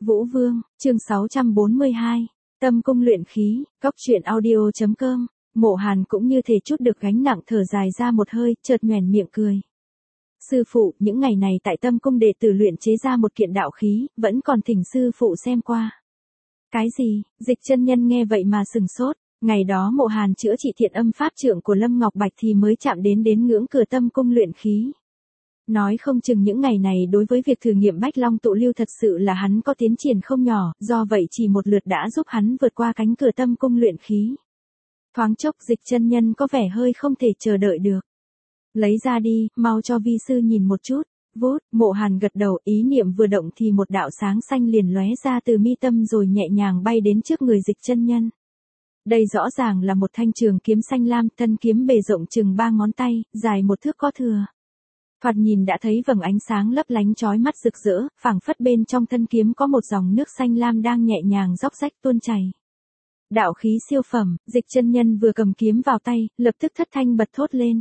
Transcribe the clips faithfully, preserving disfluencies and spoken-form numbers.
Vũ Vương, chương sáu trăm bốn mươi hai, Tâm cung luyện khí, góc truyện audio.com, Mộ Hàn cũng như thể chút được gánh nặng thở dài ra một hơi, chợt nhoẻn miệng cười. Sư phụ, những ngày này tại Tâm cung đệ tử luyện chế ra một kiện đạo khí, vẫn còn thỉnh sư phụ xem qua. Cái gì? Dịch chân nhân nghe vậy mà sừng sốt, ngày đó Mộ Hàn chữa trị thiện âm pháp trượng của Lâm Ngọc Bạch thì mới chạm đến đến ngưỡng cửa Tâm cung luyện khí. Nói không chừng những ngày này đối với việc thử nghiệm Bách Long tụ lưu thật sự là hắn có tiến triển không nhỏ, do vậy chỉ một lượt đã giúp hắn vượt qua cánh cửa Tâm cung luyện khí. Thoáng chốc Dịch chân nhân có vẻ hơi không thể chờ đợi được. Lấy ra đi, mau cho vi sư nhìn một chút. Vút, Mộ Hàn gật đầu, ý niệm vừa động thì một đạo sáng xanh liền lóe ra từ mi tâm rồi nhẹ nhàng bay đến trước người Dịch chân nhân. Đây rõ ràng là một thanh trường kiếm xanh lam, thân kiếm bề rộng chừng ba ngón tay, dài một thước có thừa. Thoạt nhìn đã thấy vầng ánh sáng lấp lánh chói mắt rực rỡ, phảng phất bên trong thân kiếm có một dòng nước xanh lam đang nhẹ nhàng róc rách tuôn chảy. Đạo khí siêu phẩm, Dịch chân nhân vừa cầm kiếm vào tay, lập tức thất thanh bật thốt lên.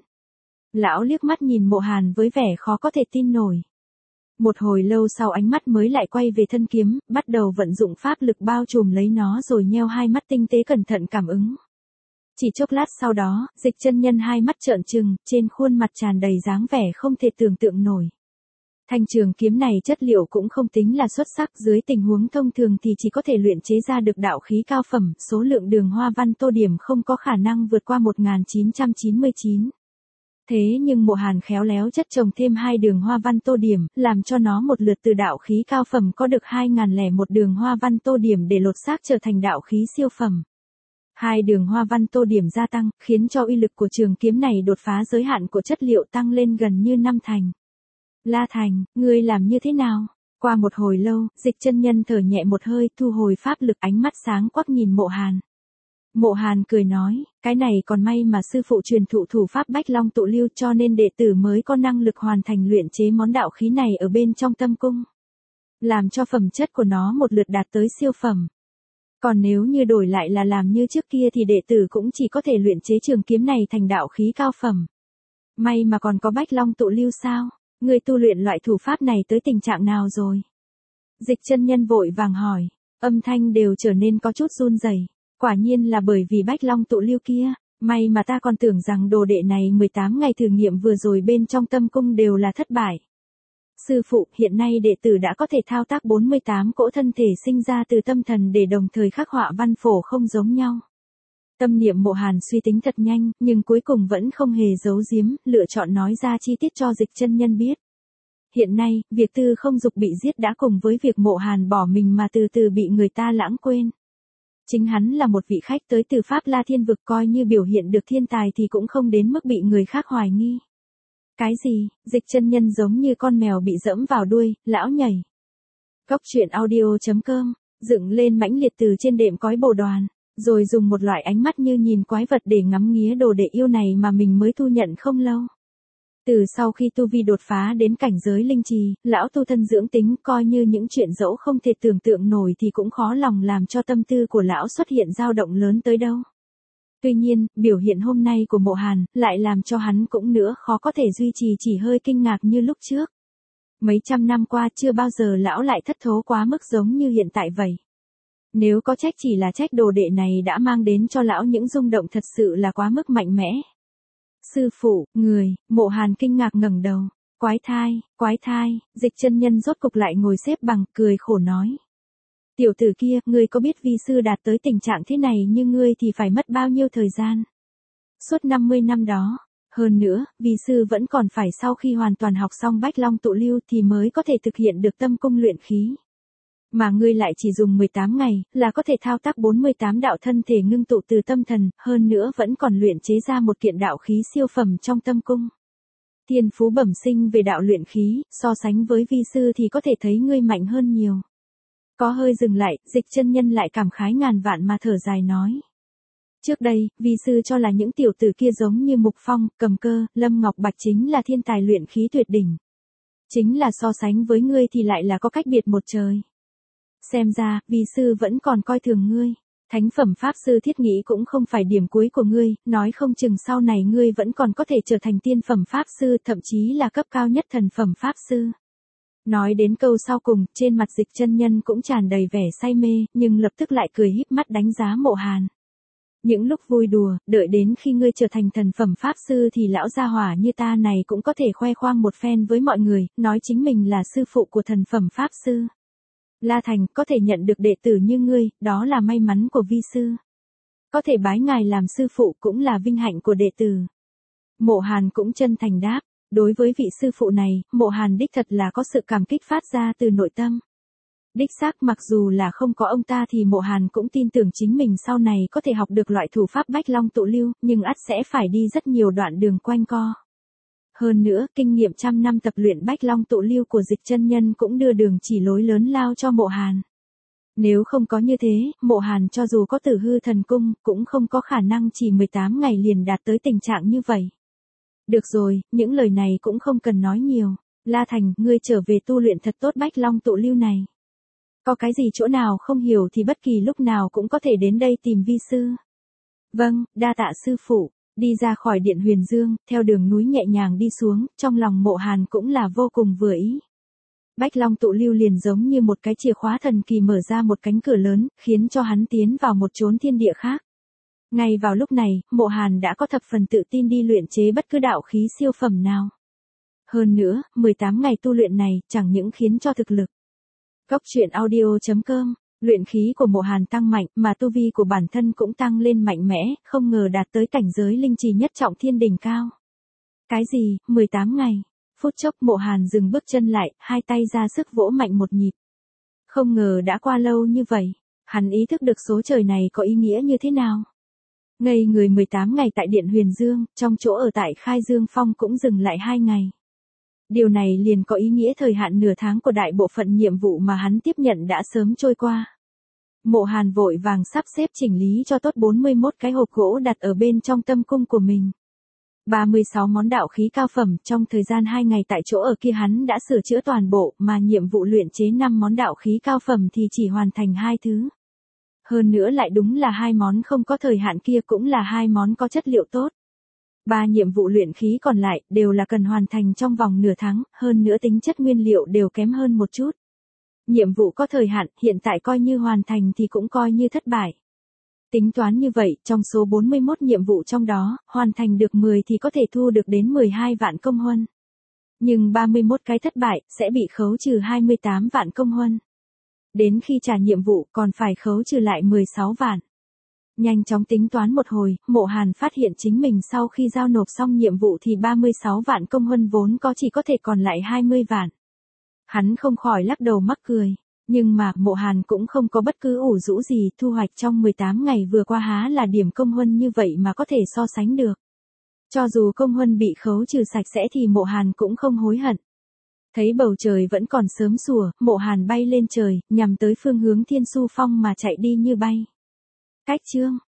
Lão liếc mắt nhìn Mộ Hàn với vẻ khó có thể tin nổi. Một hồi lâu sau ánh mắt mới lại quay về thân kiếm, bắt đầu vận dụng pháp lực bao trùm lấy nó rồi nheo hai mắt tinh tế cẩn thận cảm ứng. Chỉ chốc lát sau đó, Dịch chân nhân hai mắt trợn trừng, trên khuôn mặt tràn đầy dáng vẻ không thể tưởng tượng nổi. Thanh trường kiếm này chất liệu cũng không tính là xuất sắc, dưới tình huống thông thường thì chỉ có thể luyện chế ra được đạo khí cao phẩm, số lượng đường hoa văn tô điểm không có khả năng vượt qua một nghìn chín trăm chín mươi chín. Thế nhưng Mộ Hàn khéo léo chất trồng thêm hai đường hoa văn tô điểm, làm cho nó một lượt từ đạo khí cao phẩm có được hai nghìn lẻ một đường hoa văn tô điểm để lột xác trở thành đạo khí siêu phẩm. Hai đường hoa văn tô điểm gia tăng, khiến cho uy lực của trường kiếm này đột phá giới hạn của chất liệu tăng lên gần như năm thành. La Thành, ngươi làm như thế nào? Qua một hồi lâu, Dịch chân nhân thở nhẹ một hơi, thu hồi pháp lực, ánh mắt sáng quắc nhìn Mộ Hàn. Mộ Hàn cười nói, cái này còn may mà sư phụ truyền thụ thủ pháp Bách Long tụ lưu cho nên đệ tử mới có năng lực hoàn thành luyện chế món đạo khí này ở bên trong Tâm cung. Làm cho phẩm chất của nó một lượt đạt tới siêu phẩm. Còn nếu như đổi lại là làm như trước kia thì đệ tử cũng chỉ có thể luyện chế trường kiếm này thành đạo khí cao phẩm. May mà còn có Bách Long tụ lưu sao? Ngươi tu luyện loại thủ pháp này tới tình trạng nào rồi? Dịch chân nhân vội vàng hỏi, âm thanh đều trở nên có chút run rẩy. Quả nhiên là bởi vì Bách Long tụ lưu kia, may mà ta còn tưởng rằng đồ đệ này mười tám ngày thử nghiệm vừa rồi bên trong Tâm cung đều là thất bại. Sư phụ, hiện nay đệ tử đã có thể thao tác bốn mươi tám cỗ thân thể sinh ra từ tâm thần để đồng thời khắc họa văn phổ không giống nhau. Tâm niệm Mộ Hàn suy tính thật nhanh, nhưng cuối cùng vẫn không hề giấu giếm, lựa chọn nói ra chi tiết cho Dịch chân nhân biết. Hiện nay, việc Tư Không Dục bị giết đã cùng với việc Mộ Hàn bỏ mình mà từ từ bị người ta lãng quên. Chính hắn là một vị khách tới từ Pháp La Thiên Vực, coi như biểu hiện được thiên tài thì cũng không đến mức bị người khác hoài nghi. Cái gì? Dịch chân nhân giống như con mèo bị dẫm vào đuôi, lão nhảy. Góc truyện audio.com, dựng lên mãnh liệt từ trên đệm cói bồ đoàn, rồi dùng một loại ánh mắt như nhìn quái vật để ngắm nghía đồ đệ yêu này mà mình mới thu nhận không lâu. Từ sau khi tu vi đột phá đến cảnh giới linh trì, lão tu thân dưỡng tính, coi như những chuyện dẫu không thể tưởng tượng nổi thì cũng khó lòng làm cho tâm tư của lão xuất hiện dao động lớn tới đâu. Tuy nhiên, biểu hiện hôm nay của Mộ Hàn, lại làm cho hắn cũng nữa khó có thể duy trì, chỉ hơi kinh ngạc như lúc trước. Mấy trăm năm qua chưa bao giờ lão lại thất thố quá mức giống như hiện tại vậy. Nếu có trách chỉ là trách đồ đệ này đã mang đến cho lão những rung động thật sự là quá mức mạnh mẽ. Sư phụ, người, Mộ Hàn kinh ngạc ngẩng đầu. Quái thai, quái thai, Dịch chân nhân rốt cục lại ngồi xếp bằng, cười khổ nói. Tiểu tử kia, ngươi có biết vi sư đạt tới tình trạng thế này nhưng ngươi thì phải mất bao nhiêu thời gian? Suốt năm mươi năm đó. Hơn nữa, vi sư vẫn còn phải sau khi hoàn toàn học xong Bách Long tụ lưu thì mới có thể thực hiện được Tâm cung luyện khí. Mà ngươi lại chỉ dùng mười tám ngày, là có thể thao tác bốn mươi tám đạo thân thể ngưng tụ từ tâm thần, hơn nữa vẫn còn luyện chế ra một kiện đạo khí siêu phẩm trong Tâm cung. Thiên phú bẩm sinh về đạo luyện khí, so sánh với vi sư thì có thể thấy ngươi mạnh hơn nhiều. Có hơi dừng lại, Dịch chân nhân lại cảm khái ngàn vạn mà thở dài nói. Trước đây, vi sư cho là những tiểu tử kia giống như Mục Phong, Cầm Cơ, Lâm Ngọc Bạch chính là thiên tài luyện khí tuyệt đỉnh. Chính là so sánh với ngươi thì lại là có cách biệt một trời. Xem ra, vi sư vẫn còn coi thường ngươi. Thánh phẩm pháp sư thiết nghĩ cũng không phải điểm cuối của ngươi, nói không chừng sau này ngươi vẫn còn có thể trở thành tiên phẩm pháp sư, thậm chí là cấp cao nhất thần phẩm pháp sư. Nói đến câu sau cùng, trên mặt Dịch Chân Nhân cũng tràn đầy vẻ say mê, nhưng lập tức lại cười híp mắt đánh giá Mộ Hàn. Những lúc vui đùa, đợi đến khi ngươi trở thành thần phẩm pháp sư thì lão gia hỏa như ta này cũng có thể khoe khoang một phen với mọi người, nói chính mình là sư phụ của thần phẩm pháp sư. La Thành, có thể nhận được đệ tử như ngươi, đó là may mắn của vi sư. Có thể bái ngài làm sư phụ cũng là vinh hạnh của đệ tử. Mộ Hàn cũng chân thành đáp, đối với vị sư phụ này, Mộ Hàn đích thật là có sự cảm kích phát ra từ nội tâm. Đích xác mặc dù là không có ông ta thì Mộ Hàn cũng tin tưởng chính mình sau này có thể học được loại thủ pháp Bách Long tụ lưu, nhưng ắt sẽ phải đi rất nhiều đoạn đường quanh co. Hơn nữa, kinh nghiệm trăm năm tập luyện Bách Long tụ lưu của Dịch Chân Nhân cũng đưa đường chỉ lối lớn lao cho Mộ Hàn. Nếu không có như thế, Mộ Hàn cho dù có Tử Hư Thần Cung, cũng không có khả năng chỉ mười tám ngày liền đạt tới tình trạng như vậy. Được rồi, những lời này cũng không cần nói nhiều. La Thành, ngươi trở về tu luyện thật tốt Bách Long tụ lưu này. Có cái gì chỗ nào không hiểu thì bất kỳ lúc nào cũng có thể đến đây tìm vi sư. Vâng, đa tạ sư phụ. Đi ra khỏi điện Huyền Dương, theo đường núi nhẹ nhàng đi xuống, trong lòng Mộ Hàn cũng là vô cùng vừa ý. Bách Long tụ lưu liền giống như một cái chìa khóa thần kỳ mở ra một cánh cửa lớn, khiến cho hắn tiến vào một chốn thiên địa khác. Ngay vào lúc này, Mộ Hàn đã có thập phần tự tin đi luyện chế bất cứ đạo khí siêu phẩm nào. Hơn nữa, mười tám ngày tu luyện này chẳng những khiến cho thực lực. Góc truyện audio chấm com, luyện khí của Mộ Hàn tăng mạnh mà tu vi của bản thân cũng tăng lên mạnh mẽ, không ngờ đạt tới cảnh giới linh trì nhất trọng thiên đỉnh cao. Cái gì, mười tám ngày? Phút chốc Mộ Hàn dừng bước chân lại, hai tay ra sức vỗ mạnh một nhịp. Không ngờ đã qua lâu như vậy, hắn ý thức được số trời này có ý nghĩa như thế nào. Ngây người mười tám ngày tại Điện Huyền Dương, trong chỗ ở tại Khai Dương Phong cũng dừng lại hai ngày. Điều này liền có ý nghĩa thời hạn nửa tháng của đại bộ phận nhiệm vụ mà hắn tiếp nhận đã sớm trôi qua. Mộ Hàn vội vàng sắp xếp chỉnh lý cho tốt bốn mươi mốt cái hộp gỗ đặt ở bên trong tâm cung của mình. ba mươi sáu món đạo khí cao phẩm, trong thời gian hai ngày tại chỗ ở kia hắn đã sửa chữa toàn bộ, mà nhiệm vụ luyện chế năm món đạo khí cao phẩm thì chỉ hoàn thành hai thứ. Hơn nữa lại đúng là hai món không có thời hạn kia cũng là hai món có chất liệu tốt. Ba nhiệm vụ luyện khí còn lại đều là cần hoàn thành trong vòng nửa tháng, hơn nữa tính chất nguyên liệu đều kém hơn một chút. Nhiệm vụ có thời hạn, hiện tại coi như hoàn thành thì cũng coi như thất bại. Tính toán như vậy, trong số bốn mươi mốt nhiệm vụ trong đó, hoàn thành được mười thì có thể thu được đến mười hai vạn công huân. Nhưng ba mươi mốt cái thất bại, sẽ bị khấu trừ hai mươi tám vạn công huân. Đến khi trả nhiệm vụ còn phải khấu trừ lại mười sáu vạn. Nhanh chóng tính toán một hồi, Mộ Hàn phát hiện chính mình sau khi giao nộp xong nhiệm vụ thì ba mươi sáu vạn công huân vốn có chỉ có thể còn lại hai mươi vạn. Hắn không khỏi lắc đầu mắc cười. Nhưng mà, Mộ Hàn cũng không có bất cứ ủ rũ gì, thu hoạch trong mười tám ngày vừa qua há là điểm công huân như vậy mà có thể so sánh được. Cho dù công huân bị khấu trừ sạch sẽ thì Mộ Hàn cũng không hối hận. Thấy bầu trời vẫn còn sớm sủa, Mộ Hàn bay lên trời, nhằm tới phương hướng Thiên Su Phong mà chạy đi như bay. Cách chương